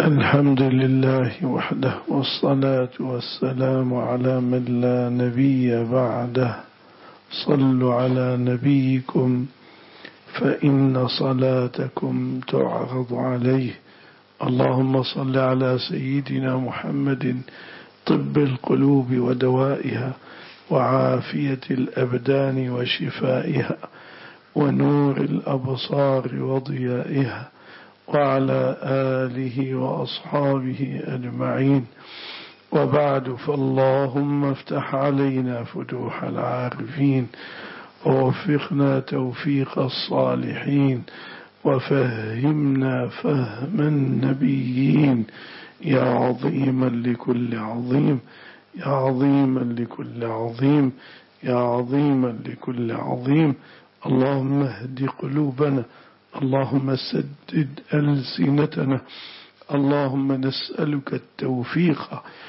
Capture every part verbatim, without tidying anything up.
الحمد لله وحده، والصلاة والسلام على من لا نبي بعده. صلوا على نبيكم فإن صلاتكم تعرض عليه. اللهم صل على سيدنا محمد طب القلوب ودوائها، وعافية الأبدان وشفائها، ونور الأبصار وضيائها، وعلى آله وأصحابه أجمعين. وبعد، فاللهم افتح علينا فتوح العارفين، ووفقنا توفيق الصالحين، وفهمنا فهم النبيين، يا عظيما لكل عظيم، يا عظيما لكل عظيم، يا عظيما لكل عظيم. اللهم اهد قلوبنا، اللهم سدد ألسنتنا، اللهم نسألك التوفيق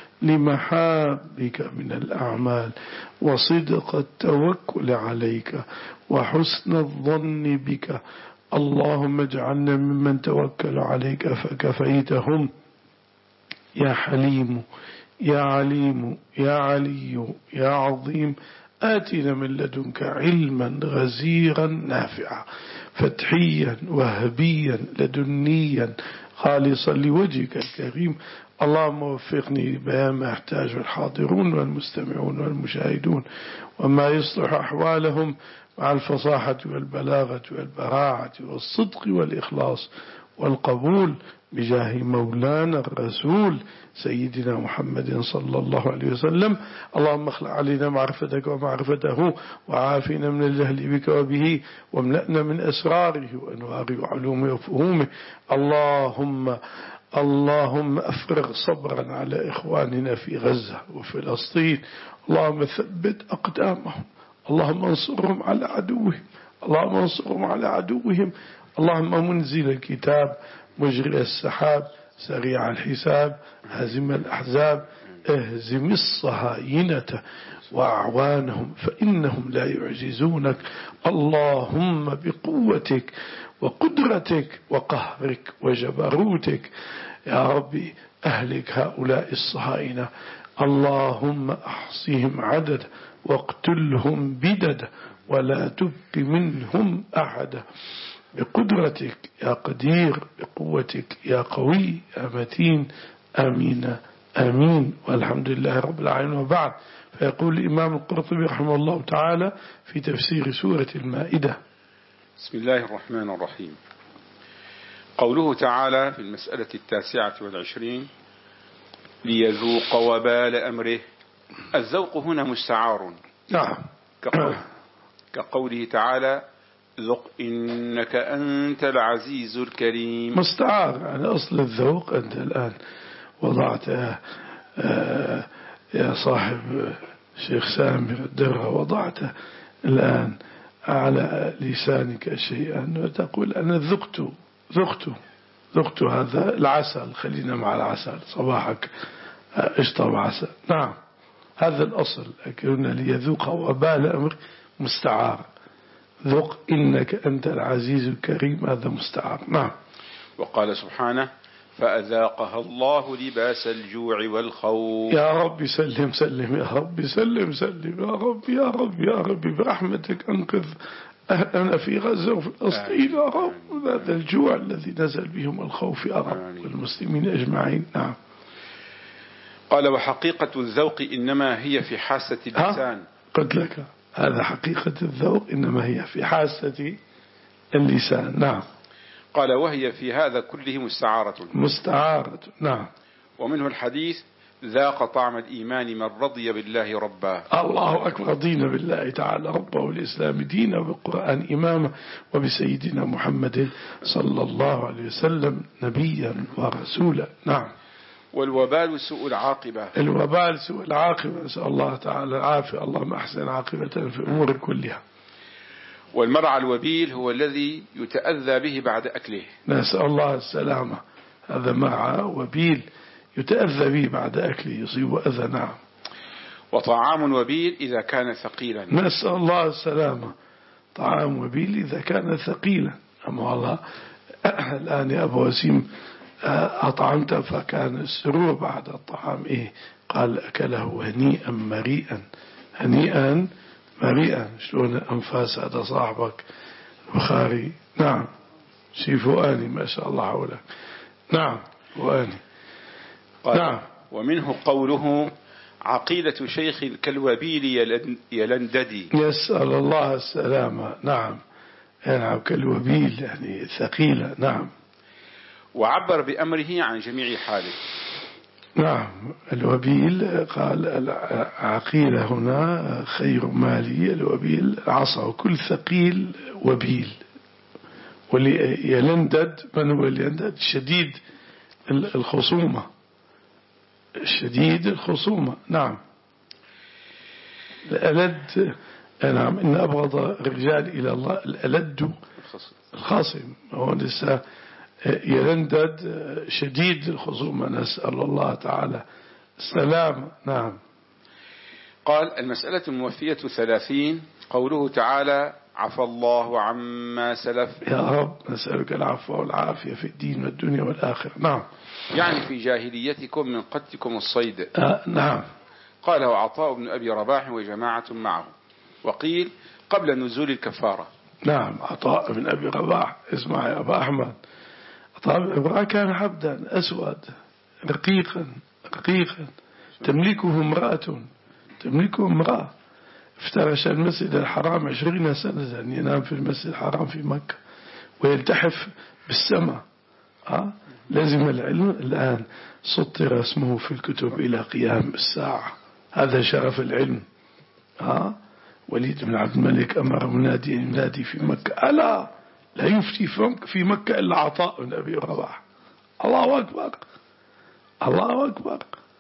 لمحابك من الأعمال، وصدق التوكل عليك، وحسن الظن بك. اللهم اجعلنا ممن توكل عليك فكفيتهم، يا حليم يا عليم يا علي يا عظيم. آتنا من لدنك علما غزيرا نافعا، فتحيا وهبيا لدنيا خالصا لوجهك الكريم. اللهم وفقني بما ما يحتاج الحاضرون والمستمعون والمشاهدون، وما يصلح أحوالهم مع الفصاحة والبلاغة والبراعة والصدق والإخلاص والقبول، بجاه مولانا الرسول سيدنا محمد صلى الله عليه وسلم. اللهم اخلع علينا معرفتك ومعرفته، وعافنا من الجهل بك وبه، واملأنا من أسراره وأنواره وعلومه وفهومه. اللهم اللهم أفرغ صبرا على إخواننا في غزة وفلسطين. اللهم ثبت أقدامهم، اللهم انصرهم على عدوهم، اللهم انصرهم على عدوهم. اللهم منزل الكتاب، مجري السحاب، سريع الحساب، هزم الأحزاب، اهزم الصهاينة وأعوانهم، فإنهم لا يعجزونك. اللهم بقوتك وقدرتك وقهرك وجبروتك يا ربي أهلك هؤلاء الصهاينة. اللهم أحصهم عدد واقتلهم بدد، ولا تبق منهم أحد، بقدرتك يا قدير، بقوتك يا قوي يا متين. آمين آمين، والحمد لله رب العالمين. وبعد، فيقول الإمام القرطبي رحمه الله تعالى في تفسير سورة المائدة: بسم الله الرحمن الرحيم. قوله تعالى في المسألة التاسعة والعشرين: ليذوق وبال أمره. الذوق هنا مستعار، نعم، كقوله تعالى: ذق إنك أنت العزيز الكريم. مستعار يعني أصل الذوق. أنت الآن وضعت يا صاحب شيخ سامر الدرة، وضعت الآن على لسانك شيئا وتقول أنا ذقت ذقت ذقت هذا العسل. خلينا مع العسل، صباحك اشطب عسل. نعم، هذا الأصل. لكن ليذوق وبال أمر مستعار. ذق إنك أنت العزيز الكريم، هذا مستعار. نعم. وقال سبحانه: فأذاقها الله لباس الجوع والخوف. يا رب سلم سلم، يا رب سلم سلم، يا رب يا رب يا رب برحمتك أنقذ أهلنا في غزة وفي فلسطين يا رب. هذا الجوع الذي نزل بهم الخوف يا رب، والمسلمين أجمعين. نعم. قال: وحقيقة الذوق إنما هي في حاسة اللسان. قلت لك هذا حقيقة الذوق إنما هي في حاسة اللسان. نعم. قال: وهي في هذا كله مستعارة. مستعارة. نعم. ومنه الحديث: ذاق طعم الإيمان من رضي بالله ربا. الله أكبر. رضينا بالله تعالى ربا، والإسلام دينا، وبالقرآن إماما، وبسيدنا محمد صلى الله عليه وسلم نبيا ورسولا. نعم. والوبال سوء العاقبة. الوبال سوء العاقبة، نسأل الله تعالى العافية. اللهم أحسن عاقبتنا في الأمور كلها. والمرعى الوبيل هو الذي يتأذى به بعد أكله. نسأل الله السلامة. هذا مرعى وبيل يتأذى به بعد أكله، يصيب أذى. نعم. وطعام وبيل إذا كان ثقيلا. نسأل الله السلامة. طعام وبيل إذا كان ثقيلا. أما الله الآن يا أبو وسيم أطعمت فكان السرور بعد الطعام إيه؟ قال أكله هنيئا مريئا. هنيئا مريئا. شلون أنفاس هذا صاحبك البخاري؟ نعم شي فؤاني ما شاء الله حولك. نعم فؤاني. نعم. ومنه قوله عقيدة شيخ الكلوبيل يلنددي. يسأل الله السلامة. نعم يعني كالوبيل يعني ثقيلة. نعم. وعبر بأمره عن جميع حاله. نعم الوبيل قال العقيلة هنا خير مالي. الوبيل العصا وكل ثقيل وبيل. وليلندد من هو يلندد؟ شديد الخصومة. شديد الخصومة. نعم. الألد. نعم إن أبغض الرجال إلى الله الألد الخاصم. هو لسه يلندد شديد الخصومة. نسأل الله تعالى السلام. نعم. قال المسألة الموفية ثلاثين قوله تعالى عفى الله عما سلف. يا رب نسألك العفو والعافية في الدين والدنيا والآخرة. نعم. يعني في جاهليتكم من قتلكم الصيد. آه نعم. قاله عطاء بن أبي رباح وجماعة معه. وقيل قبل نزول الكفارة. نعم عطاء بن أبي رباح. اسمع يا أبا أحمد. عطاء بن أبي رباح كان عبدا أسود رقيقا رقيقا تملكه امرأة تملكه امرأة. افترش المسجد الحرام عشرين سنة ينام في المسجد الحرام في مكة ويلتحف بالسماء. أه؟ لازم العلم. الآن سطر اسمه في الكتب إلى قيام الساعة. هذا شرف العلم. أه؟ وليد بن عبد الملك أمر منادي ينادي في مكة ألا لا يفتي في مكة إلا عطاء بن أبي رباح. الله أكبر الله أكبر.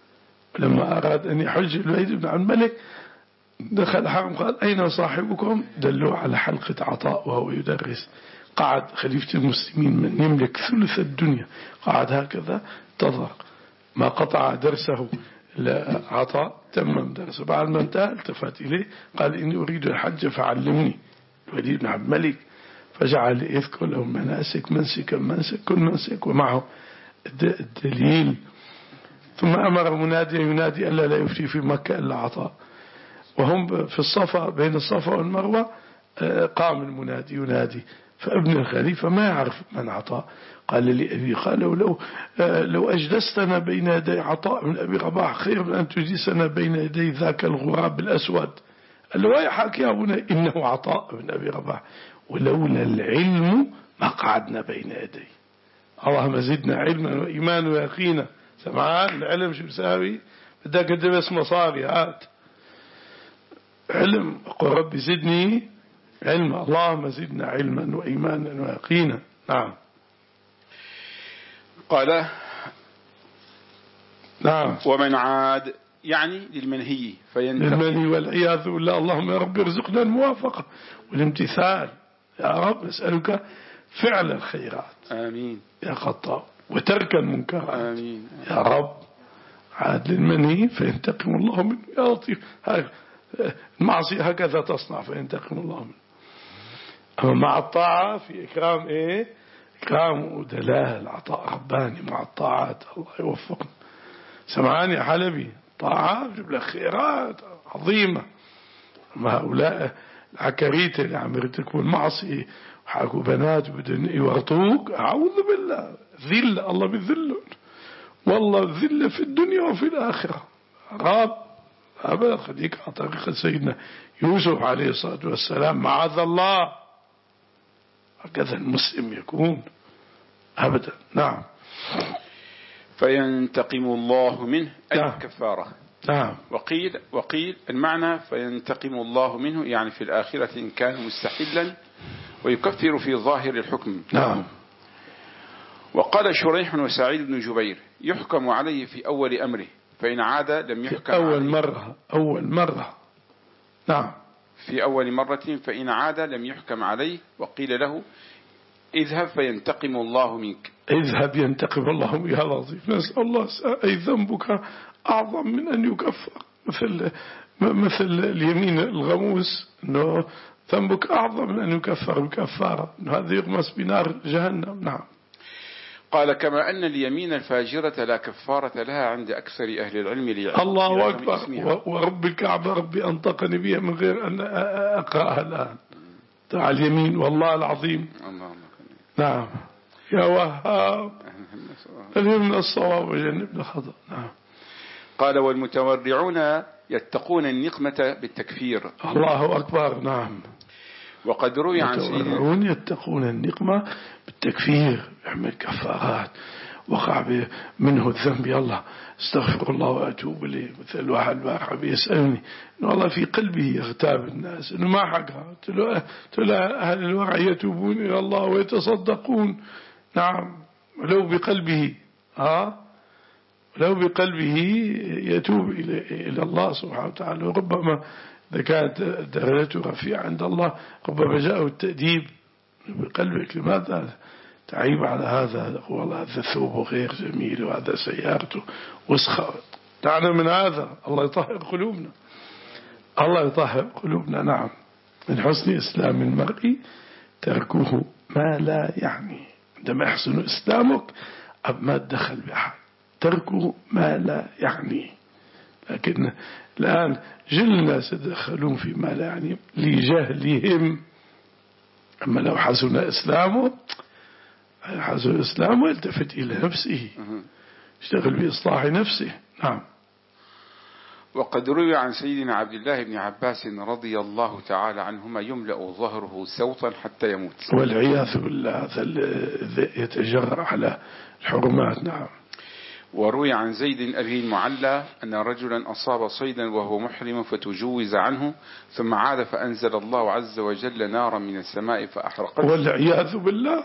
لما أراد أن يحج الوليد بن عبد الملك دخل الحرم قال أين صاحبكم؟ دلوا على حلقة عطاء وهو يدرس. قعد خليفة المسلمين من يملك ثلث الدنيا قعد هكذا انتظر ما قطع درسه عطاء تمم درسه. بعد ما انتهى التفت إليه قال إني أريد الحج فعلمني. الوليد بن عبد الملك فجعل يذكر لهم مناسك منسكا منسك كل منسك ومعه الدليل. ثم أمر منادي ينادي ألا لا يفتي في مكة إلا عطاء. وهم في الصفا بين الصفا والمروة قام المنادي ينادي. فابن الخليفة ما يعرف من عطاء. قال لي أبي قال لو, لو أجلستنا بين يدي عطاء من أبي رباح خير من أن تجلسنا بين يدي ذاك الغراب الأسود. قال له ويحك يا ابني إنه عطاء من أبي رباح ولولا العلم ما قعدنا بين يدي. اللهم زدنا علما وإيمانا ويقينا. سمعان العلم شو بساوي؟ بدك تدرس مصاري هات علم. قل ربي زدني علما. اللهم زدنا علما وإيمانا ويقينا. نعم. قال نعم. ومن عاد يعني للمنهي فينتقي. للمنهي والعياذ بالله. اللهم يا رب ارزقنا الموافقة والامتثال. يا رب نسألك فعل الخيرات. آمين يا خطاب وترك المنكرات. آمين يا رب. عاد للمنهي فينتقم الله منه. يا لطيف المعصية هكذا تصنع فينتقم الله منه. أما مع الطاعة في إكرام إيه؟ إكرام ودلال عطاء رباني مع الطاعات. الله يوفقنا. سمعاني يا حلبي طاعة بجيب لك خيرات عظيمة. أما هؤلاء العكريت اللي عم يرتكبوا المعصية وحاكوا بنات بدن يورطوك أعوذ بالله. ذل الله بذلهم والله ذل في الدنيا وفي الآخرة. رب أبدا خليك على طريقة سيدنا يوسف عليه الصلاة والسلام. معاذ الله. هكذا المسلم يكون أبدا. نعم. فينتقم الله منه أي نعم. الكفارة. نعم. وقيل, وقيل المعنى فينتقم الله منه يعني في الآخرة إن كان مستحلا ويكفر في ظاهر الحكم. نعم. وقال شريح وسعيد بن جبير يحكم عليه في أول أمره فإن عاد لم يحكم أول عليه. مرة أول مرة. نعم. في أول مرة فإن عاد لم يحكم عليه. وقيل له اذهب فينتقم الله منك. اذهب ينتقم الله منك. يا لطيف. نسأل الله أي ذنبك أعظم من أن يكفر. مثل مثل اليمين الغموس أنه ذنبك أعظم من أن يكفر بكفارة. هذا يغمس بنار جهنم. نعم. قال كما أن اليمين الفاجرة لا كفارة لها عند أكثر أهل العلم لعظم الله أكبر. اسمها. ورب الكعبة ربي أنطقني بها من غير أن أقرأها الآن. تاع اليمين والله العظيم. نعم يا وهاب ألهمنا الصواب وجنبنا الخطأ. نعم. قال والمتورعون يتقون النقمة بالتكفير. الله أكبر. نعم. وقد روي عن سيدنا يتقون النقمة بالتكفير، يعمل كفارات، وقع منه الذنب يلا استغفر الله وأتوب إليه. مثل واحد البارحة بيسألني إنه والله في قلبه يغتاب الناس إنه ما حقها، قلت له أهل الورع يتوبون إلى الله ويتصدقون. نعم. ولو بقلبه ها ولو بقلبه يتوب إلى الله سبحانه وتعالى. وربما إذا كانت درجته رفيعة عند الله ربما جاءه التأديب بقلبك، لماذا تعيب على هذا؟ والله هذا ثوبه غير جميل وهذا سيارته وسخة. دعنا من هذا. الله يطهر قلوبنا. الله يطهر قلوبنا. نعم. من حسن إسلام المرء تركه ما لا يعني. عندما يحسن إسلامك أب ما تدخل بأحد، تركه ما لا يعني. لكن الآن جل الناس يدخلون في ما لا يعني لجهلهم. أما لو حسن إسلامه حسن إسلامه يلتفت إلى نفسه، اشتغل بإصلاح نفسه. نعم. وقد روي عن سيدنا عبد الله بن عباس رضي الله تعالى عنهما يملأ ظهره سوطا حتى يموت والعياذ بالله، يتجرأ على الحرمات. نعم. وروي عن زيد أبي المعلى أن رجلا أصاب صيدا وهو محرم فتجوز عنه ثم عاد فأنزل الله عز وجل نارا من السماء فأحرقته والعياذ بالله.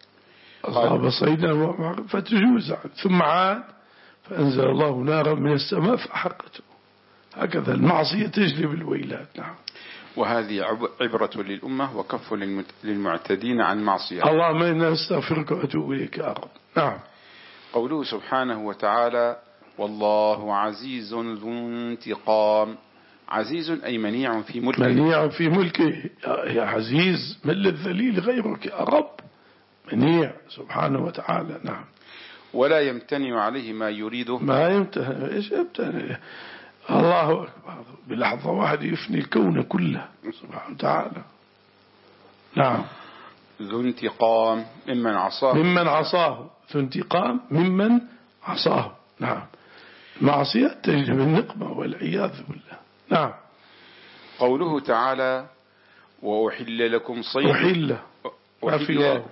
أصاب صيدا وهو محرم فتجوز عنه ثم عاد فأنزل الله نارا من السماء فأحرقته. هكذا المعصية تجلب الويلات. نعم. وهذه عبرة للأمة وكف للمعتدين عن معصية. اللهم إنا نستغفرك وأتوب إليك يا رب. نعم. قوله سبحانه وتعالى والله عزيز ذو انتقام. عزيز أي منيع في ملكه. منيع في ملكه. يا عزيز من للذليل غيرك يا رب. منيع سبحانه وتعالى. نعم. ولا يمتنع عليه ما يريده. ما يمتنع. إيش يمتنع؟ الله أكبر. بلحظة واحدة يفني الكون كله سبحانه وتعالى. نعم. ذو انتقام ممن عصاه. ممن عصاه. ذو انتقام ممن عصاه. نعم. معصية تجلب النقمة والعياذ بالله. نعم. قوله تعالى وأحل لكم صيد أحل أحل,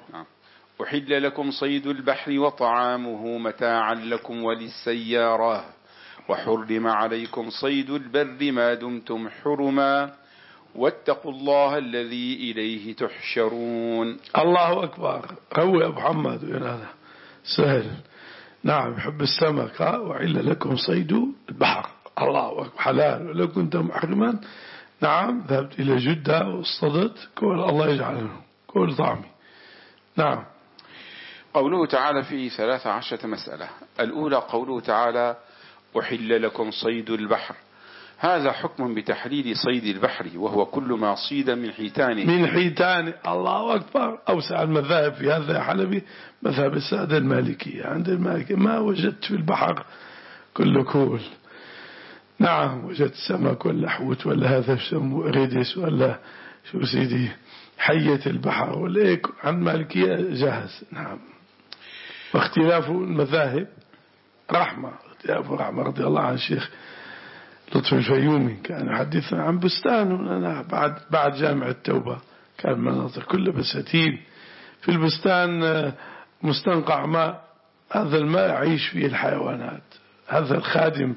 أحل لكم صيد البحر وطعامه متاعا لكم وللسيارة وحرم عليكم صيد البر ما دمتم حرما واتقوا الله الذي إليه تحشرون. الله أكبر. روي أبو محمد هذا سهل. نعم. يحب السمك. وحل لكم صيد البحر. الله أكبر. حلال. ولو كنت محرما نعم ذهبت إلى جدة واصطدت كل الله يجعله كل طعمي. نعم. قوله تعالى فيه ثلاث عشرة مسألة. الأولى قوله تعالى أحل لكم صيد البحر. هذا حكم بتحليل صيد البحر وهو كل ما صيد من حيتان. من حيتان. الله أكبر. أوسع المذاهب في هذا يا حلبي مذهب السادة المالكية. عند المالكية ما وجدت في البحر كل كول. نعم. وجدت سمك ولا حوت ولا هذا شمو ريدس ولا شو سيدي حية البحر ولا إيه. عند المالكية جاهز. نعم. واختلاف المذاهب رحمة. اختلاف رحمة. رضي الله عن الشيخ لطفي الفيومي كان يحدثنا عن بستان أنا بعد بعد جامع التوبة. كان مناظر كل بساتين في البستان مستنقع ماء. هذا الماء يعيش فيه الحيوانات. هذا الخادم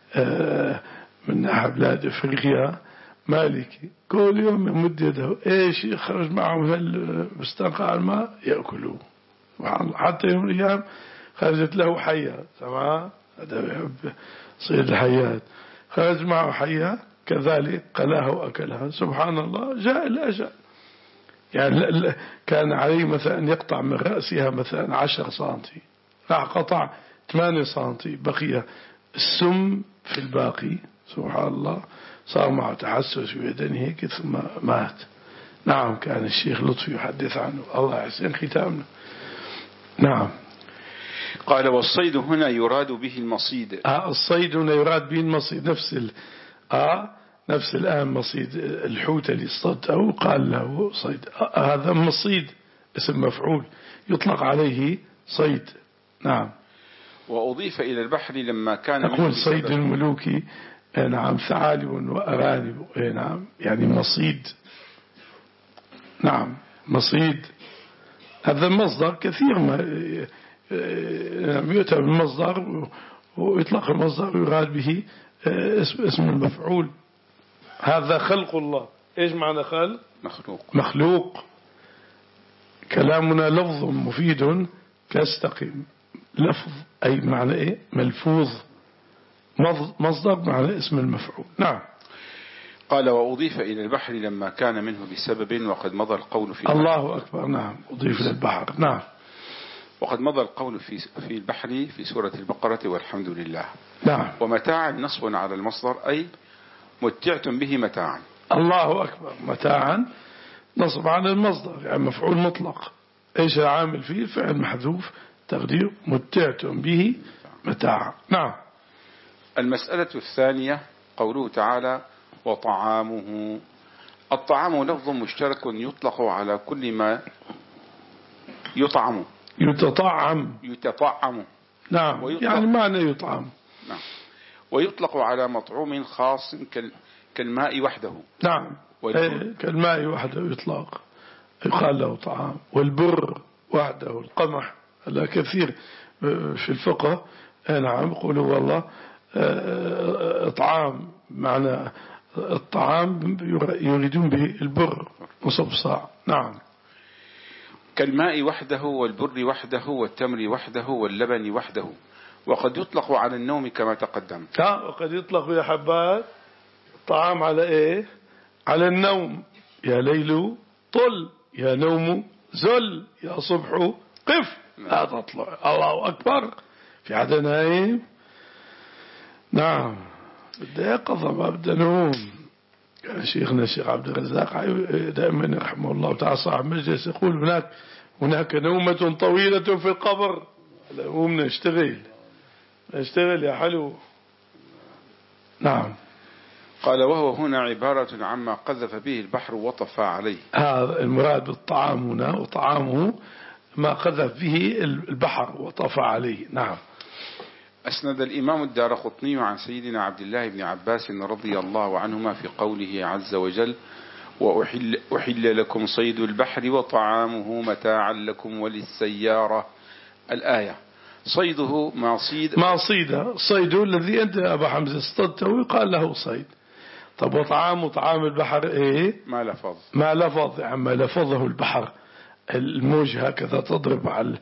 من أحد بلاد أفريقيا مالكي كل يوم يمد يده إيش يخرج معهم المستنقع الماء يأكلوه. حتى يوم الأيام خرجت له حية. تمام. هذا يحب صيد الحيات. خرج معه حية كذلك قلاها وأكلها. سبحان الله. جاء الأجل. يعني كان عليه مثلا يقطع من رأسها مثلا عشر سنتي راح قطع ثمانية سنتي بقي السم في الباقي. سبحان الله. صار معه تحسس في بدنه هيك ثم مات. نعم. كان الشيخ لطفي يحدث عنه. الله يحسن ختامنا. نعم. قال والصيد هنا يراد به المصيد. آه الصيد هنا يراد به المصيد، نفس ال... آه نفس الآن مصيد الحوت اللي اصطاده قال له صيد، آه هذا مصيد اسم مفعول يطلق عليه صيد. نعم. وأضيف إلى البحر لما كان أقول صيد الملوك نعم ثعالب وأرانب نعم يعني مصيد. نعم مصيد هذا المصدر كثير ما يؤتى بالمصدر ويطلق المصدر ويراد به اسم المفعول. هذا خلق الله. إيش معنى خلق؟ مخلوق. مخلوق. كلامنا لفظ مفيد كاستقيم. لفظ أي معنى إيه؟ ملفوظ. مصدر معنى اسم المفعول. نعم. قال وأضيف إلى البحر لما كان منه بسبب وقد مضى القول في الله أكبر. نعم أضيف إلى البحر. نعم. وقد مضى القول في في البحر في سورة البقرة والحمد لله. نعم. ومتاعا نصب على المصدر أي متعتم به متاعا. الله أكبر. متاعا نصب على المصدر يعني مفعول مطلق. إيش العامل فيه؟ الفعل محذوف تقدير متعتم به متاعا. نعم. المسألة الثانية قوله تعالى وطعامه. الطعام لفظ مشترك يطلق على كل ما يطعم. يتطعم. يتطعم. نعم يعني معنى يطعم. نعم. ويطلق على مطعوم خاص كالماء وحده. نعم كالماء وحده يطلق يقال له طعام. والبر وحده القمح هذا كثير في الفقه. نعم يقولوا والله اطعام معنى الطعام يريدون به البر نصف صاع. نعم. كالماء وحده والبر وحده والتمر وحده واللبن وحده. وقد يطلق على النوم كما تقدم. وقد يطلق يا حبات الطعام على ايه؟ على النوم. يا ليل طل يا نوم زل يا صبح قف لا تطلع. الله أكبر. في عدد نايم. نعم بدأ يقظة ما بدأ نوم. شيخنا الشيخ عبد الرزاق دائما رحمه الله تعالى صاحب مجلس يقول هناك هناك نومة طويلة في القبر. قومنا نشتغل نشتغل يا حلو. نعم. قال وهو هنا عبارة عما قذف به البحر وطفى عليه. هذا المراد بالطعام هنا وطعامه ما قذف به البحر وطفى عليه. نعم. أسند الإمام الدارقطني عن سيدنا عبد الله بن عباس رضي الله عنهما في قوله عز وجل وأحل أحل لكم صيد البحر وطعامه متاعا لكم وللسيارة الآية. صيده ما صيد ما صيد صيد الذي أنت أبا حمزة اصطدته يقال له صيد. طب وطعامه طعام البحر إيه؟ ما لفظ. ما لفظ يعني ما لفظه البحر. الموج هكذا تضرب على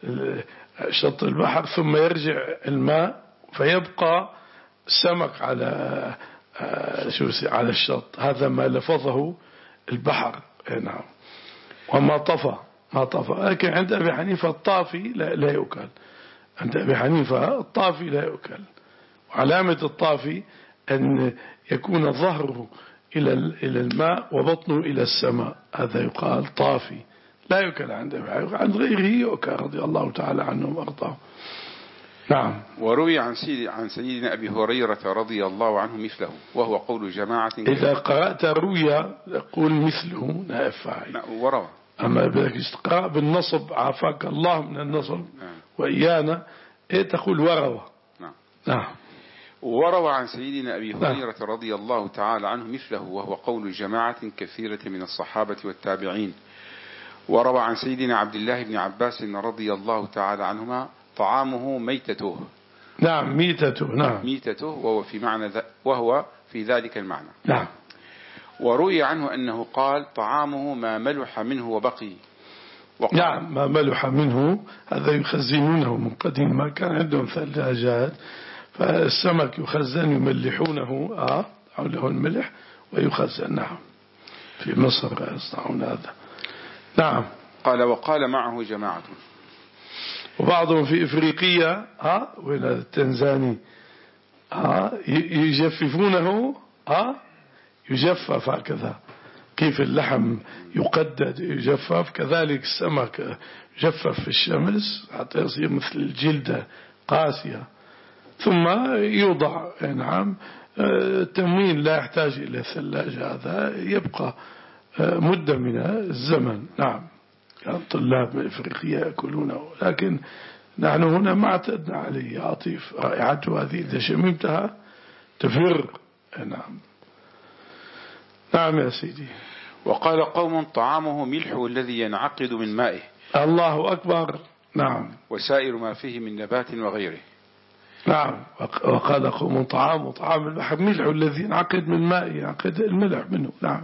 شط البحر ثم يرجع الماء فيبقى سمك على شو على الشط. هذا ما لفظه البحر. نعم. وما طفى ما طفى. لكن عند أبي حنيفة الطافي لا, لا يؤكل. عند أبي حنيفة الطافي لا يؤكل. وعلامة الطافي أن يكون ظهره إلى إلى الماء وبطنه إلى السماء. هذا يقال طافي لا يؤكل عند أبي حنيفة. عند غيره يؤكل رضي الله تعالى عنهم وأرضاهم. نعم. وروي عن سيد عن سيدنا أبي هريرة رضي الله عنه مثله وهو قول جماعة. إذا قرأت روي يقول مثله نائب فاعل. وروى. أما بدك تقرأ بالنصب عافاك الله من النصب. نعم. وإيانا إيه تقول وروى. نعم. نعم. وروى عن سيدنا أبي هريرة رضي الله تعالى عنه مثله وهو قول جماعة كثيرة من الصحابة والتابعين. وروى عن سيدنا عبد الله بن عباس رضي الله تعالى عنهما طعامه ميتته. نعم ميتته. نعم ميتته وهو في معنى ذ... وهو في ذلك المعنى. نعم. وروي عنه أنه قال طعامه ما ملح منه وبقي. نعم ما ملح منه هذا يخزنونه من قديم ما كان عندهم ثلاجات فالسمك يخزن يملحونه آه حوله الملح ويخزن. نعم في مصر يصنعون هذا. نعم. قال وقال معه جماعة. وبعضهم في إفريقيا ها وين التنزاني ها يجففونه ها يجفف هكذا كيف اللحم يقدد يجفف كذلك السمك يجفف في الشمس حتى يصير مثل الجلدة قاسية، ثم يوضع نعم التموين لا يحتاج إلى ثلاجة، هذا يبقى مدة من الزمن. نعم كان طلاب إفريقيا يأكلونه، لكن نحن هنا ما اعتدنا عليه. عطيف رائحته هذه إذا شممتها تفر. نعم نعم يا سيدي. وقال قوم طعامه ملح الذي ينعقد من مائه. الله أكبر. نعم. وسائر ما فيه من نبات وغيره. نعم. وقال قوم طعام طعام البحر ملح الذي ينعقد من مائه، ينعقد الملح منه. نعم.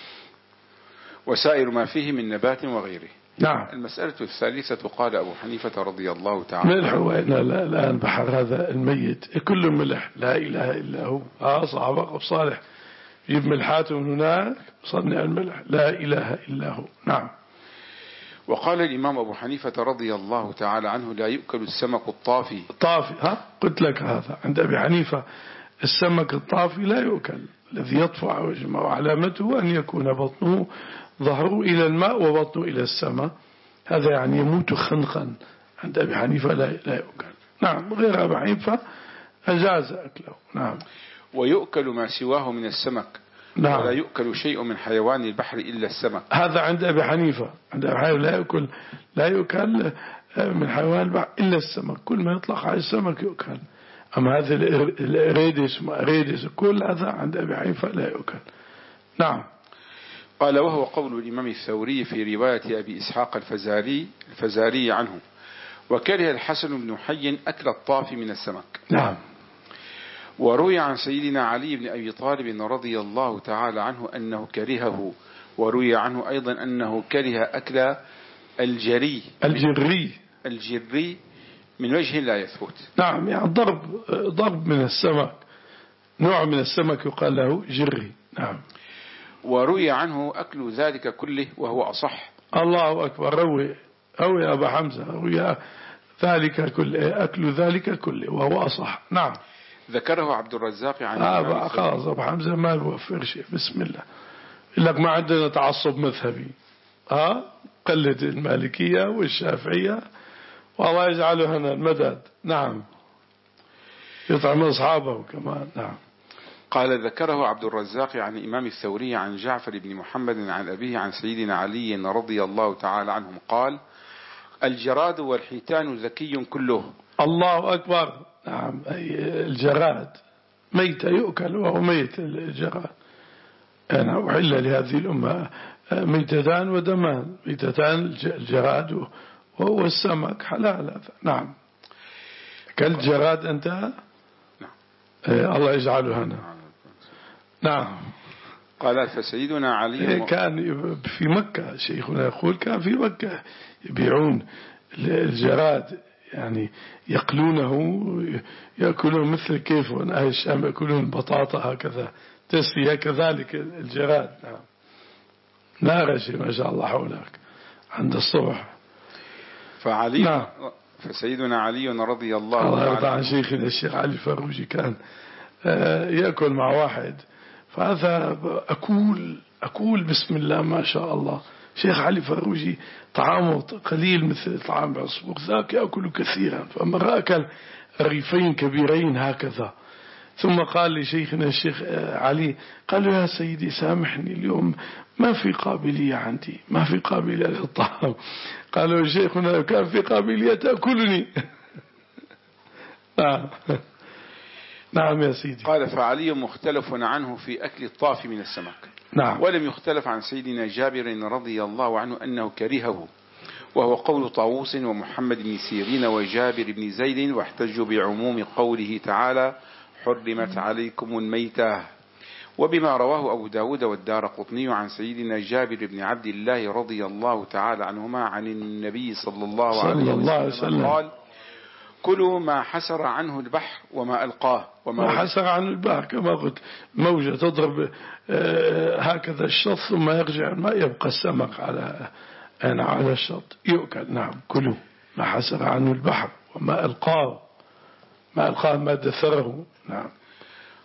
وسائر ما فيه من نبات وغيره. نعم. المسألة الثالثة قال أبو حنيفة رضي الله تعالى ملح وإن الآن بحر هذا الميت كل ملح لا إله إلا هو. آه صعب صالح يجيب ملحاته من هناك صنع الملح لا إله إلا هو. نعم. وقال الإمام أبو حنيفة رضي الله تعالى عنه لا يؤكل السمك الطافي. الطافي ها قلت لك هذا عند أبي حنيفة السمك الطافي لا يؤكل، الذي يطفع وجمع وعلامته أن يكون بطنه ظهره إلى الماء وبطنه إلى السماء، هذا يعني يموت خنقا. عند أبي حنيفة لا, لا يؤكل. نعم. غير أبي حنيفة أجاز أكله. نعم. ويؤكل ما سواه من السمك. نعم. ولا يؤكل شيء من حيوان البحر إلا السمك. هذا عند أبي حنيفة. عند أبي حنيفة لا يؤكل لا يؤكل من حيوان البحر إلا السمك، كل ما يطلق على السمك يؤكل. أما هذا الإريدس ما إريدس كل هذا عند أبي حنيفة لا يؤكل. نعم. قال وهو قول الإمام الثوري في رواية أبي إسحاق الفزاري الفزاري عنه. وكره الحسن بن حي أكل الطافي من السمك. نعم. وروي عن سيدنا علي بن أبي طالب رضي الله تعالى عنه أنه كرهه، وروي عنه أيضا أنه كره أكل الجري الجري الجري من وجه لا يثبت. نعم. يعني ضرب ضرب من السمك، نوع من السمك يقال له جري. نعم. وروي عنه أكل ذلك كله وهو أصح. الله أكبر. روي روي يا أبا حمزة روي ذلك كله أكل ذلك كله وهو أصح. نعم. ذكره عبد الرزاق عن آه خلاص أبا حمزة ما يوفر شيء. بسم الله. لك ما عندنا تعصب مذهبي. آه قلد المالكية والشافعية والله يجعله هنا المدد. نعم. يطعم أصحابه كمان. نعم. قال ذكره عبد الرزاق عن الإمام الثوري عن جعفر بن محمد عن أبيه عن سيدنا علي رضي الله تعالى عنهم قال الجراد والحيتان ذكي كله. الله أكبر. نعم. الجراد ميت يؤكل وهو ميت الجراد. أنا أحل لهذه الأمة ميتتان ودمان، ميتتان الجراد وهو السمك حلال. نعم. كالجراد أنت. نعم. الله يجعله هنا. نعم. قال فسيدنا علي كان في مكة شيخنا يقول كان في مكة يبيعون الجراد يعني يقلونه يأكلون مثل كيف أهل الشام يأكلون بطاطا هكذا تسفية كذلك الجراد. نعم. نارشي ما شاء الله حولك عند الصبح. فعلي نعم. فسيدنا علي رضي الله عنه الله يرضى عن شيخنا الشيخ علي فروجي كان يأكل مع واحد فهذا أكول أكول بسم الله ما شاء الله. شيخ علي فروجي طعامه قليل مثل طعام العصفور، ذاك يأكل كثيرا. فمرة أكل رغيفين كبيرين هكذا ثم قال لشيخنا الشيخ علي قال له يا سيدي سامحني اليوم ما في قابلية عندي، ما في قابلية للطعام. قال له شيخنا لو كان في قابلية تأكلني. نعم. نعم يا سيدي. قال فعلي مختلف عنه في أكل الطاف من السمك. نعم. ولم يختلف عن سيدنا جابر رضي الله عنه أنه كرهه، وهو قول طاووس ومحمد بن سيرين وجابر بن زيد، واحتجوا بعموم قوله تعالى حرمت عليكم الميتة، وبما رواه أبو داود والدار قطني عن سيدنا جابر بن عبد الله رضي الله تعالى عنهما عن النبي صلى الله عليه وسلم قال كلوا ما حسر عنه البحر وما ألقاه. وما حسر عنه البحر كما قلت موجة تضرب هكذا الشط ثم يرجع الماء يبقى السمك على على الشط يؤكل. نعم. كلوا ما حسر عنه البحر وما ألقاه، ما ألقاه ما دثره. نعم.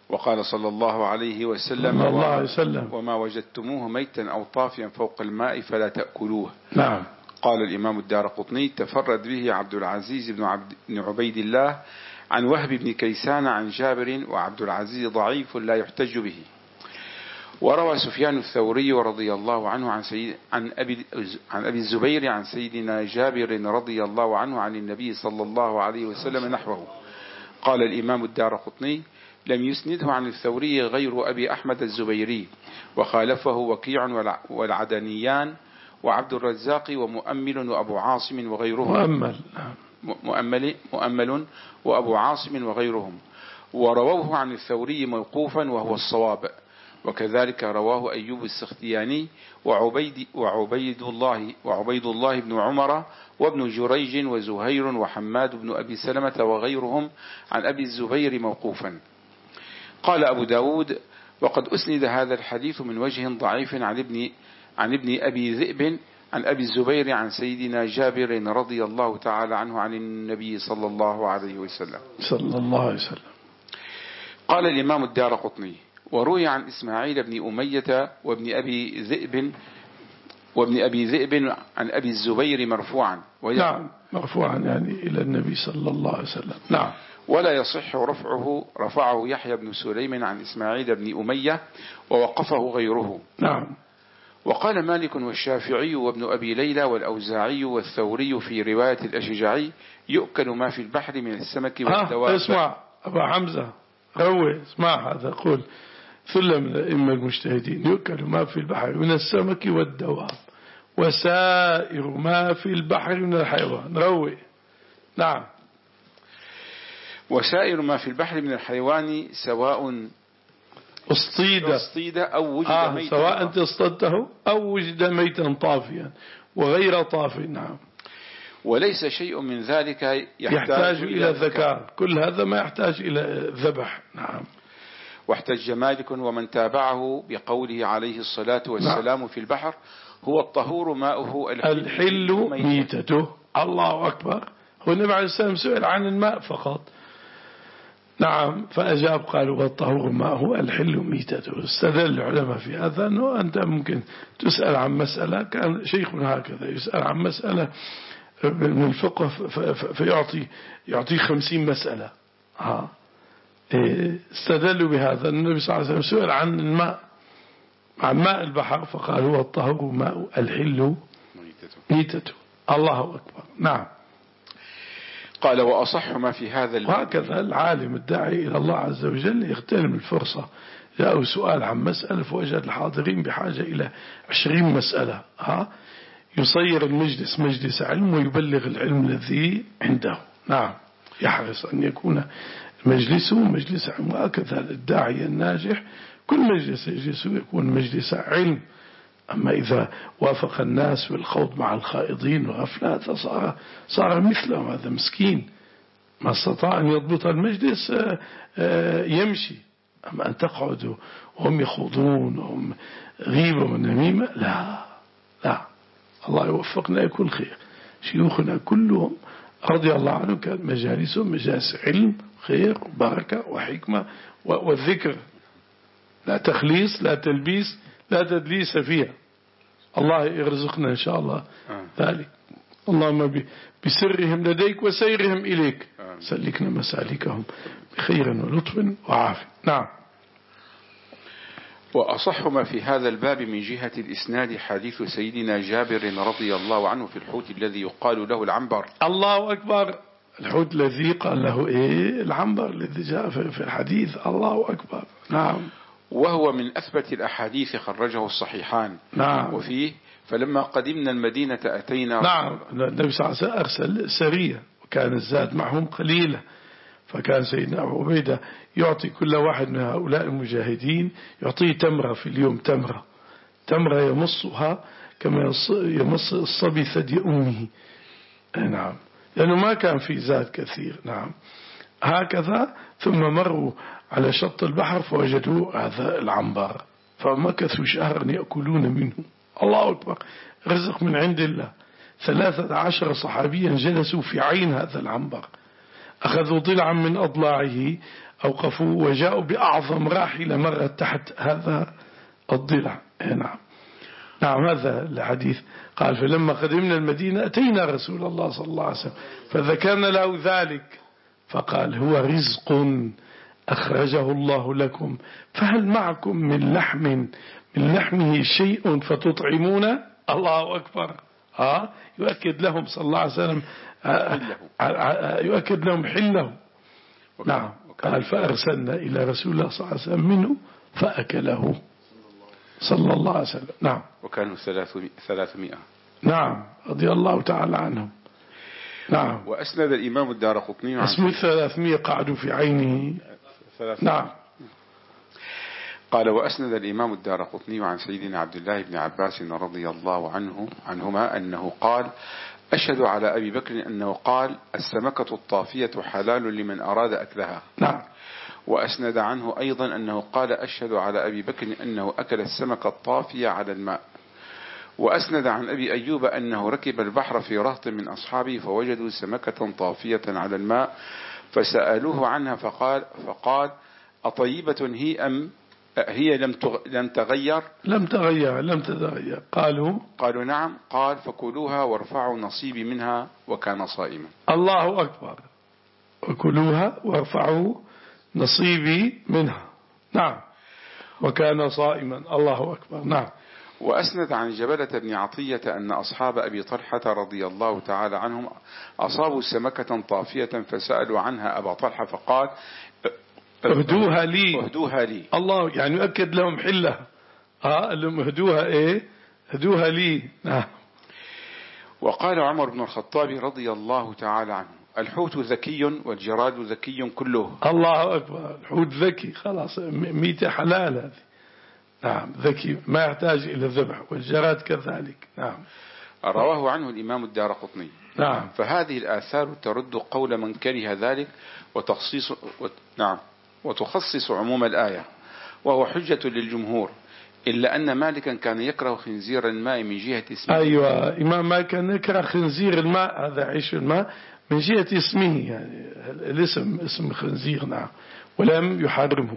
وقال صلى الله عليه وسلم صلى الله عليه وسلم وما وجدتموه ميتا أو طافيا فوق الماء فلا تأكلوه. نعم. قال الإمام الدارقطني تفرد به عبد العزيز بن, عبد بن عبيد الله عن وهب بن كيسان عن جابر، وعبد العزيز ضعيف لا يحتج به. وروى سفيان الثوري رضي الله عنه عن, سيد عن, أبي عن أبي الزبير عن سيدنا جابر رضي الله عنه عن النبي صلى الله عليه وسلم نحوه. قال الإمام الدارقطني لم يسنده عن الثوري غير أبي أحمد الزبيري، وخالفه وكيع والعدنيان وعبد الرزاق ومؤمل وأبو عاصم وغيرهم مؤمل مؤمل, مؤمل وأبو عاصم وغيرهم، ورووه عن الثوري موقوفا وهو الصواب. وكذلك رواه أيوب السختياني وعبيد, وعبيد, الله وعبيد الله بن عمر وابن جريج وزهير وحماد بن أبي سلمة وغيرهم عن أبي الزبير موقوفا. قال أبو داود وقد أسند هذا الحديث من وجه ضعيف عن ابن, عن ابن أبي ذئب عن أبي الزبير عن سيدنا جابر رضي الله تعالى عنه عن النبي صلى الله عليه وسلم صلى الله عليه وسلم. قال الإمام الدارقطني وروي عن إسماعيل بن أمية وابن أبي ذئب وابن أبي ذئب عن أبي الزبير مرفوعا. نعم مرفوعا يعني إلى النبي صلى الله عليه وسلم. نعم. ولا يصح رفعه رفعه يحيى بن سليم عن إسماعيل بن أمية ووقفه غيره. نعم. وقال مالك والشافعي وابن أبي ليلى والأوزاعي والثوري في رواية الأشجعي يؤكل ما في البحر من السمك والدواب. اسمع أبا حمزة روي اسمع هذا قول ثلة من الأئمة المجتهدين يؤكل ما في البحر من السمك والدواب وسائر ما في البحر من الحيوان. روي. نعم. وسائر ما في البحر من الحيوان سواء اصطيد اصطيد أو وجد آه ميتا سواء أنت اصطدته أو وجد ميتا طافيا وغير طاف. نعم. وليس شيء من ذلك يحتاج, يحتاج إلى الذكاء، كل هذا ما يحتاج إلى ذبح. نعم. واحتج مالك ومن تابعه بقوله عليه الصلاة والسلام. نعم. في البحر هو الطهور ماؤه الحل, الحل ميتته. الله أكبر. هو النبي عليه السلام سئل عن الماء فقط. نعم فأجاب قال والطهور ماؤه الحل ميتته. استدل العلماء في هذا أنه أنت ممكن تسأل عن مسألة، كان شيخنا هكذا يسأل عن مسألة من الفقه فيعطي يعطي خمسين مسألة. ها استدلوا بهذا النبي صلى الله عليه وسلم سئل عن الماء عن ماء البحر فقال هو الطهور ماء الحل ميتته. الله أكبر. نعم. قال وأصح ما في هذا الباب. وهكذا العالم الداعي إلى الله عز وجل يغتنم الفرصة، جاءوا سؤال عن مسألة فوجد الحاضرين بحاجة إلى عشرين مسألة، ها يصير المجلس مجلس علم ويبلغ العلم الذي عنده. نعم يحرص أن يكون مجلسه مجلس علم. وهكذا الداعي الناجح كل مجلس يجلسه يكون مجلس علم. أما إذا وافق الناس بالخوض مع الخائضين وغفلات صار, صار مثلهم، هذا مسكين ما استطاع أن يضبط المجلس يمشي. أما أن تقعدوا وهم يخوضون وهم غيبة ونميمة، لا لا الله يوفقنا يكون خير. شيوخنا كلهم رضي الله عنهم كانت مجالسهم مجالس علم خير وبركة وحكمة والذكر، لا تخليص لا تلبيس لا تدليس فيها. الله يرزقنا إن شاء الله ذلك. اللهم بسرهم لديك وسيرهم إليك سلكنا مسالكهم بخير ولطف وعافية. نعم. وأصح ما في هذا الباب من جهة الإسناد حديث سيدنا جابر رضي الله عنه في الحوت الذي يقال له العنبر. الله أكبر. الحوت الذي قال له إيه العنبر الذي جاء في الحديث. الله أكبر. نعم. وهو من أثبت الأحاديث خرجه الصحيحان. نعم. وفيه فلما قدمنا المدينة أتينا. نعم النبي صلى الله عليه وسلم أرسل سرية وكان الزاد معهم قليلة، فكان سيدنا أبو عبيدة يعطي كل واحد من هؤلاء المجاهدين يعطيه تمرة في اليوم، تمرة تمرة يمصها كما يمص الصبي ثدي أمه. نعم لأنه ما كان في زاد كثير. نعم هكذا. ثم مروا على شط البحر فوجدوا هذا العنبر فمكثوا شهرا يأكلون منه. الله أكبر. رزق من عند الله. ثلاثة عشر صحابيا جلسوا في عين هذا العنبر. أخذوا ضلعا من أضلاعه أوقفوا وجاءوا بأعظم راحلة مرت تحت هذا الضلع. نعم نعم هذا الحديث. قال فلما قدمنا المدينة أتينا رسول الله صلى الله عليه وسلم فذكرنا له ذلك فقال هو رزق أخرجه الله لكم فهل معكم من لحم من لحمه شيء فتطعمون. الله أكبر. ها يؤكد لهم صلى الله عليه وسلم يؤكد لهم حله. نعم قال فأرسلنا إلى رسول الله صلى الله عليه وسلم منه فأكله صلى الله عليه وسلم. نعم وكانوا ثلاثمائة. نعم رضي الله تعالى عنهم. نعم وأسند الإمام الدارقطني اسم الثلاثمائة قعدوا في عينه. نعم قال وأسند الإمام الدارقطني عن سيدنا عبد الله بن عباس رضي الله عنه عنهما أنه قال أشهد على أبي بكر أنه قال السمكة الطافية حلال لمن أراد أكلها. نعم وأسند عنه أيضا أنه قال أشهد على أبي بكر أنه أكل السمكة الطافية على الماء. وأسند عن أبي أيوب أنه ركب البحر في رهط من أصحابه فوجدوا سمكة طافية على الماء فسألوه عنها فقال فقال أطيبة هي أم هي لم لم تغير لم تغير لم تتغير قالوا قالوا نعم. قال فكلوها وارفعوا نصيبي منها وكان صائما. الله أكبر. وكلوها وارفعوا نصيبي منها. نعم وكان صائما. الله أكبر. نعم. وأسند عن جبلة بن عطية أن أصحاب أبي طلحة رضي الله تعالى عنهم أصابوا سمكة طافية فسألوا عنها أبا طلحة فقال اهدوها لي. اهدوها لي. الله يعني يؤكد لهم حلة. ها لهم اهدوها ايه اهدوها لي. نعم. وقال عمر بن الخطاب رضي الله تعالى عنه الحوت ذكي والجراد ذكي كله. الله أكبر. الحوت ذكي خلاص ميتة حلال هذه. نعم ذكي ما يحتاج إلى الذبح والجراد كذلك. نعم رواه عنه الإمام الدارقطني. نعم فهذه الآثار ترد قول من كره ذلك وتخصيص و... نعم وتخصص عموم الآية وهو حجة للجمهور إلا أن مالكا كان يكره خنزير الماء من جهة اسمه. أيوة إمام مالك كان يكره خنزير الماء هذا عيش الماء من جهة اسمه يعني الاسم اسم خنزير. نعم ولم يحرمه.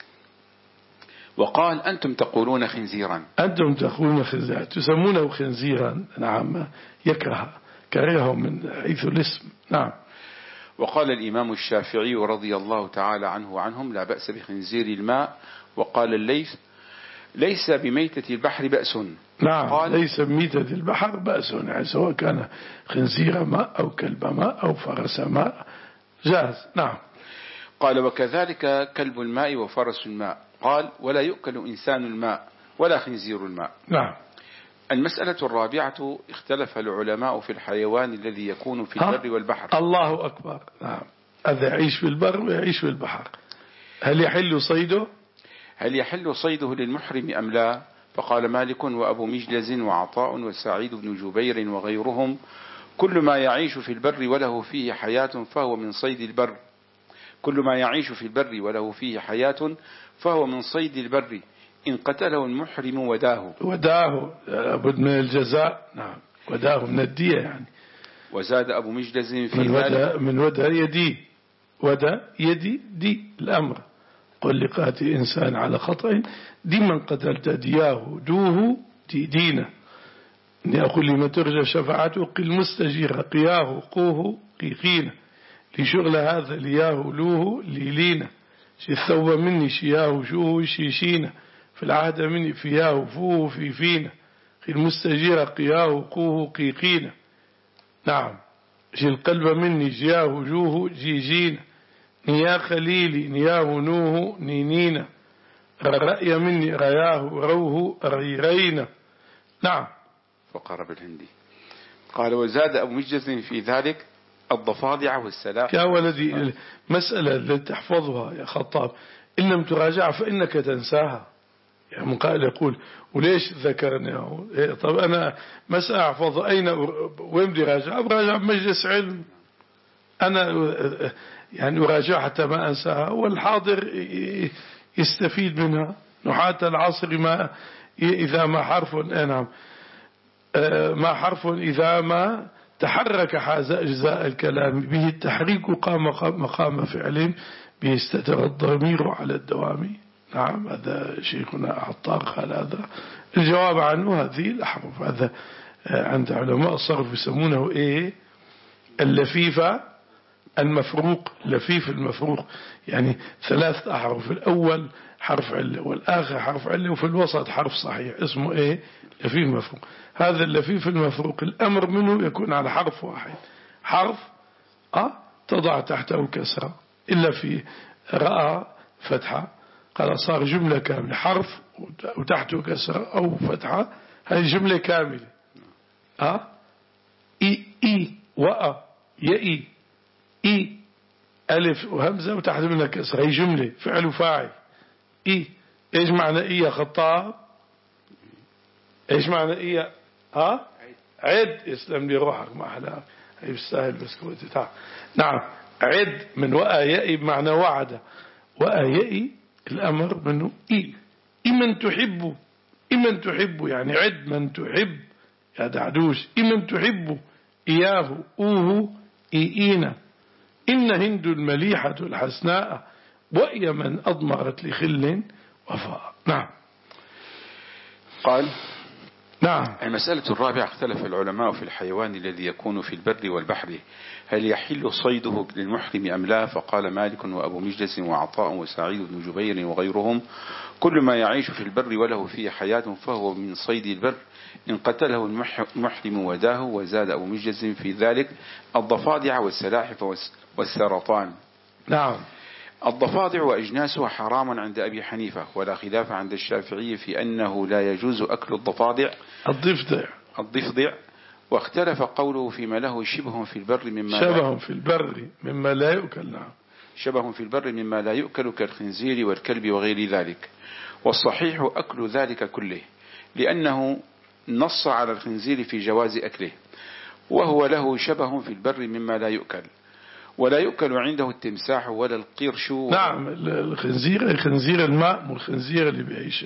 وقال أنتم تقولون خنزيرا أنتم تقولون خنزيرا تسمونه خنزيرا. نعم يكره كرهه من حيث الاسم. نعم. وقال الإمام الشافعي رضي الله تعالى عنه وعنهم لا بأس بخنزير الماء. وقال الليث ليس بميتة البحر بأس. نعم قال ليس بميتة البحر بأس يعني سواء كان خنزير ماء أو كلب ماء أو فرس ماء جاز. نعم. قال وكذلك كلب الماء وفرس الماء. قال ولا يؤكل إنسان الماء ولا خنزير الماء. نعم. المسألة الرابعة اختلف العلماء في الحيوان الذي يكون في البر والبحر. الله أكبر. نعم هذا يعيش في البر ويعيش في البحر. هل يحل صيده هل يحل صيده للمحرم أم لا؟ فقال مالك وأبو مجلز وعطاء وسعيد بن جبير وغيرهم كل ما يعيش في البر وله فيه حياة فهو من صيد البر. كل ما يعيش في البر وله فيه حياة فهو من صيد البر إن قتله المحرم وداه. وداه لابد من الجزاء. نعم وداه من الدية يعني. وزاد أبو مجلز في من ذلك ودى من ودى يدي ودى يدي دي الأمر قل لقاتل إنسان على خطأ دي من قتلت دياه دوه دي دينه إني أقول لما ترجى شفاعته قل مستجير قياه قوه قيقينه لشغل هذا لياه لوه ليلينه شي الثوب مني شياه شوه شيشينه في العهد مني فياه فوه في فينه المستجير قياه قوه قيقينه. نعم شي القلب مني جياه جوه جيجينه نيا خليلي نياه نوه نينينه الرأي مني رياه روه ريرينه. نعم. فقر بالهندي. قال وزاد أبو مجلس في ذلك الضفادع والسلاحف. يا ولدي مسألة التي تحفظها يا خطاب إن لم تراجع فإنك تنساها. يعني من قائل يقول وليش ذكرني طب أنا مسألة أحفظ أين وين بدي راجع أراجع بمجلس علم أنا يعني أراجع حتى ما أنساها والحاضر يستفيد منها. نحاة العصر ما إذا ما حرف نعم ما حرف إذا ما تحرك حاز أجزاء الكلام به التحريك قام مقام فعل به استتر الضمير على الدوام. نعم هذا شيخنا عطار قال هذا الجواب عنه هذه الأحرف. هذا عند علماء الصرف يسمونه إيه اللفيفة المفروق. لفيف المفروق يعني ثلاث أحرف، الأول حرف علة والآخر حرف علة وفي الوسط حرف صحيح اسمه إيه لفيف مفروق. هذا اللفيف المفروق الأمر منه يكون على حرف واحد، حرف أه تضع تحته كسرة إلا في رأى فتحة قال صار جملة كاملة، حرف وتحته كسرة أو فتحة هذه جملة كاملة. أه إي إي وأ يئي إي ألف وهمزة وتحت منها كسرة هي جملة فعل وفاعل. إي إيش معنى إي يا خطاب؟ إيش معنى إي؟ ها عد يسلم لي روحك ما أحلام هي بستاهل بسكوتي تعال. نعم عد من وأ يئي بمعنى وعد، وأ يئي الأمر منه إي إي من تحب، إي من تحب يعني عد من تحب يا دعدوش، إي من تحب إياه أوه إيئينا إن هند المليحة الحسناء وإي من أضمرت لخل وفاء. نعم قال نعم. المسألة الرابعة اختلف العلماء في الحيوان الذي يكون في البر والبحر هل يحل صيده للمحرم أم لا؟ فقال مالك وأبو مجلس وعطاء وسعيد بن جبير وغيرهم كل ما يعيش في البر وله فيه حياة فهو من صيد البر إن قتله المحرم وداه. وزاد أبو مجلس في ذلك الضفادع والسلاحف والسرطان. نعم الضفادع وأجناسها حرام عند أبي حنيفة ولا خلاف عند الشافعي في أنه لا يجوز أكل الضفادع الضفدع الضفدع واختلف قوله فيما له شبه في البر مما شبه في البر مما لا يؤكل. نعم شبه في البر مما لا يؤكل كالخنزير والكلب وغير ذلك. والصحيح أكل ذلك كله لأنه نص على الخنزير في جواز أكله وهو له شبه في البر مما لا يؤكل. ولا يؤكل عنده التمساح ولا القرش. نعم الخنزير خنزير الماء والخنزير اللي بيعيش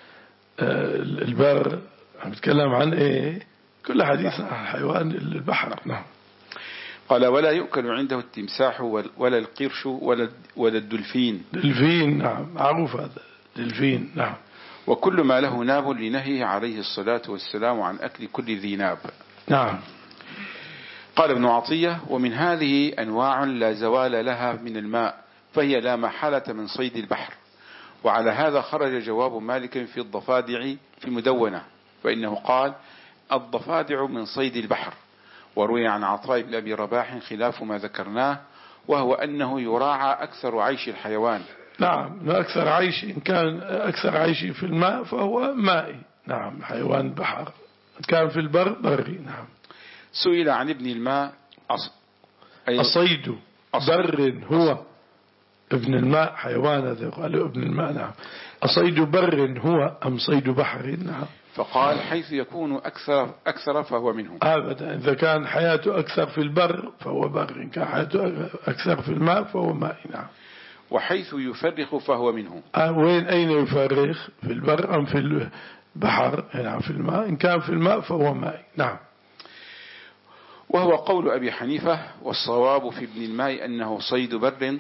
البر عم بتكلم عن ايه كل حديث عن حيوان البحر. نعم قال ولا يؤكل عنده التمساح ولا القرش ولا ولا الدلفين. دلفين نعم معروف هذا دلفين. نعم وكل ما له ناب لنهيه عليه الصلاة والسلام عن أكل كل ذي ناب. نعم. قال ابن عطية ومن هذه أنواع لا زوال لها من الماء فهي لا محالة من صيد البحر. وعلى هذا خرج جواب مالك في الضفادع في مدونة فإنه قال الضفادع من صيد البحر. وروي عن عطاء بن أبي رباح خلاف ما ذكرناه وهو أنه يراعى أكثر عيش الحيوان. نعم أكثر عيش إن كان أكثر عيش في الماء فهو مائي. نعم حيوان البحر كان في البر بري. نعم. سئل عن ابن الماء أص... أي... الصيد بر هو ابن الماء حيوان هذا قالوا ابن الماء. نعم الصيد بر هو أم صيد بحر؟ نعم فقال حيث يكون أكثر, أكثر فهو منه. أبدا إذا كان حياته أكثر في البر فهو بر، إن كان حياته أكثر في الماء فهو ماء. نعم. وحيث يفرخ فهو منه. آه وين أين يفرخ في البر أم في البحر؟ نعم في الماء، إن كان في الماء فهو ماء. نعم. وهو قول أبي حنيفة والصواب في ابن الماء أنه صيد بر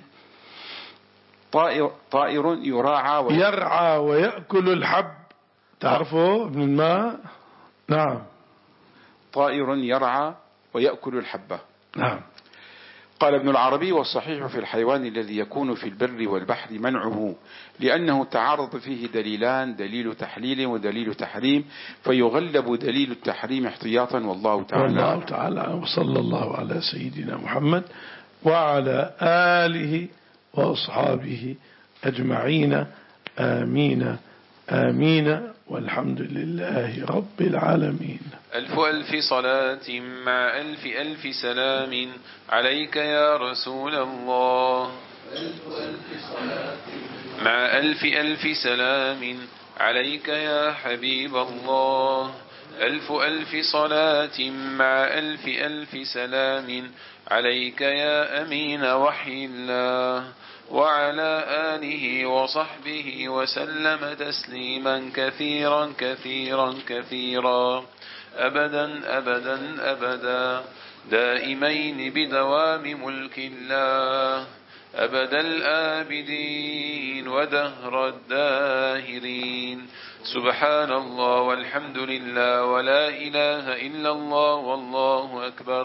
طائر, طائر يراعى ويأكل. يرعى ويأكل الحب تعرفوا ابن الماء. نعم طائر يرعى ويأكل الحبة. نعم. قال ابن العربي والصحيح في الحيوان الذي يكون في البر والبحر منعه لأنه تعارض فيه دليلان دليل تحليل ودليل تحريم فيغلب دليل التحريم احتياطا والله تعالى والله تعالى. وصلى الله على سيدنا محمد وعلى آله وأصحابه أجمعين آمين آمين والحمد لله رب العالمين. ألف ألف صلاة مع ألف ألف سلام عليك يا رسول الله. ألف ألف صلاة مع ألف ألف سلام عليك يا حبيب الله. ألف ألف صلاة مع ألف ألف سلام عليك يا أمين وحي الله وعلى آله وصحبه وسلم تسليما كثيرا كثيرا كثيرا أبدا أبدا أبدا دائمين بدوام ملك الله أبد الآبدين ودهر الداهرين. سبحان الله والحمد لله ولا إله إلا الله والله أكبر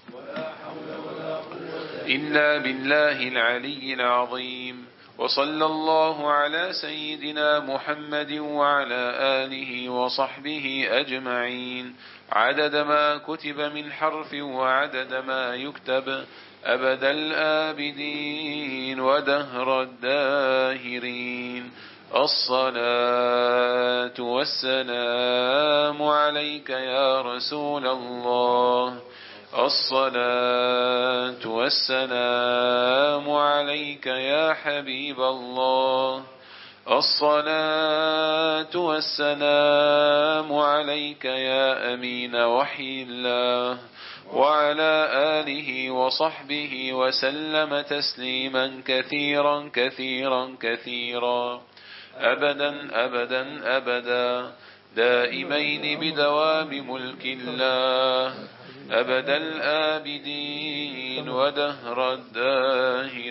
إلا بالله العلي العظيم. وصلى الله على سيدنا محمد وعلى آله وصحبه أجمعين عدد ما كتب من حرف وعدد ما يكتب أبد الآبدين ودهر الداهرين. الصلاة والسلام عليك يا رسول الله. الصلاة والسلام عليك يا حبيب الله. الصلاة والسلام عليك يا أمين وحي الله وعلى آله وصحبه وسلم تسليما كثيرا كثيرا كثيرا أبدا أبدا أبدا دائمين بدوام ملك الله أبد الآبدين ودهر الداهرين.